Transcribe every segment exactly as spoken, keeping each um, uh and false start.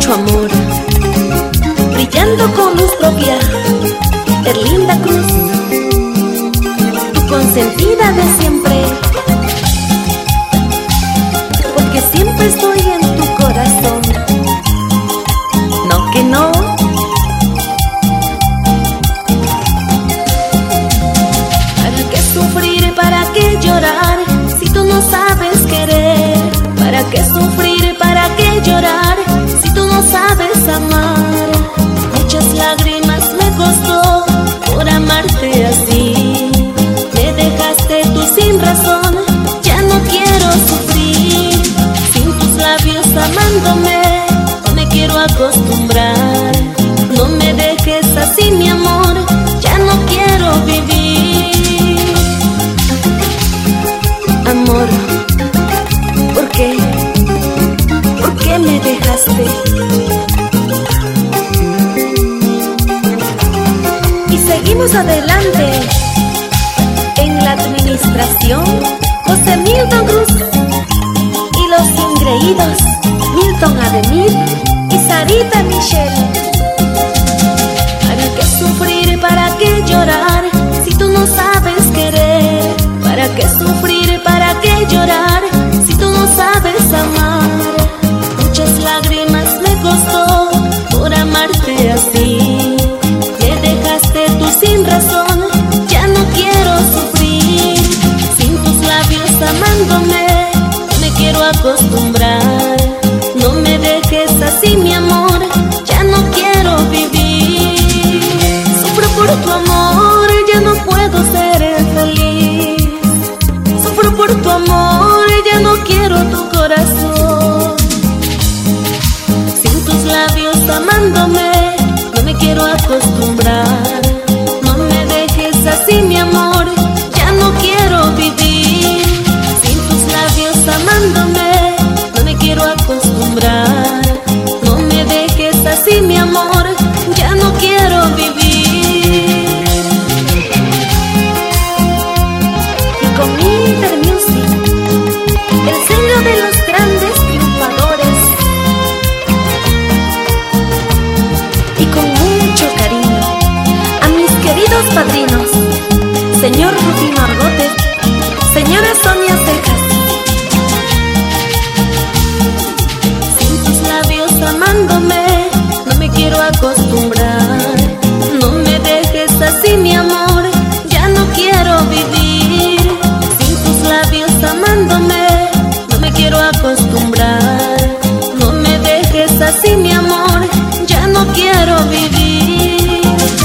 tu amor, brillando con luz propia, Erlinda Cruz, tu consentida de siempre, porque siempre estoy en tu corazón. No que no. ¿Para qué sufrir? ¿Para qué llorar? Si tú no sabes querer. ¿Para qué sufrir? ¿Para qué llorar? Si tú no sabes amar. Muchas lágrimas me costó por amarte así. Me dejaste tú sin razón, ya no quiero sufrir. Sin tus labios amándome, no me quiero acostumbrar. No me dejes así, mi amor, ya no quiero vivir. Amor, ¿por qué? ¿Por qué me dejaste? Y seguimos adelante en la administración. José Milton Cruz y los ingreídos Milton Ademir y Sarita Michelle. ¿Para qué sufrir? ¿Para qué llorar? Si tú no sabes querer. ¿Para qué sufrir? ¿Para qué llorar? Si tú no sabes amar. Muchas lágrimas me costó por amarte así. Me dejaste tú sin razón, ya no quiero sufrir. Sin tus labios amándome, no me quiero acostumbrar. No me dejes así, mi amor, ya no quiero vivir. Sufro por tu amor, ya no puedo ser feliz. Sufro por tu amor, ya no quiero tu corazón. Sin tus labios amándome, no me quiero acostumbrar. No me dejes así, mi amor, ya no quiero vivir. Sin tus labios amándome, no me quiero acostumbrar. No me dejes así, mi amor, ya no quiero vivir. Y con Inter Music, el sello de los grandes triunfadores, y con mucho cariño a mis queridos padrinos, señor Rufino Argote, señora Sonia Cejas. Sin tus labios amándome, no me quiero acostumbrar. No me dejes así, mi amor, ya no quiero vivir. Sin tus labios amándome, no me quiero acostumbrar. No me dejes así, mi amor, ya no quiero vivir.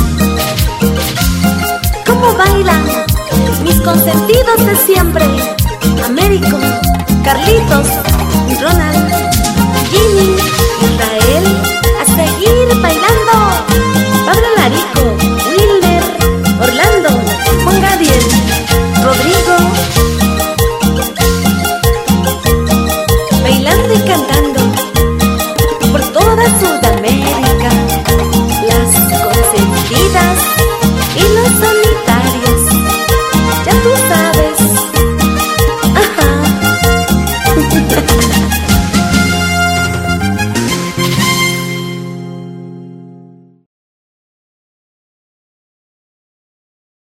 ¿Cómo bailan mis consentidos de siempre? Américo, Carlitos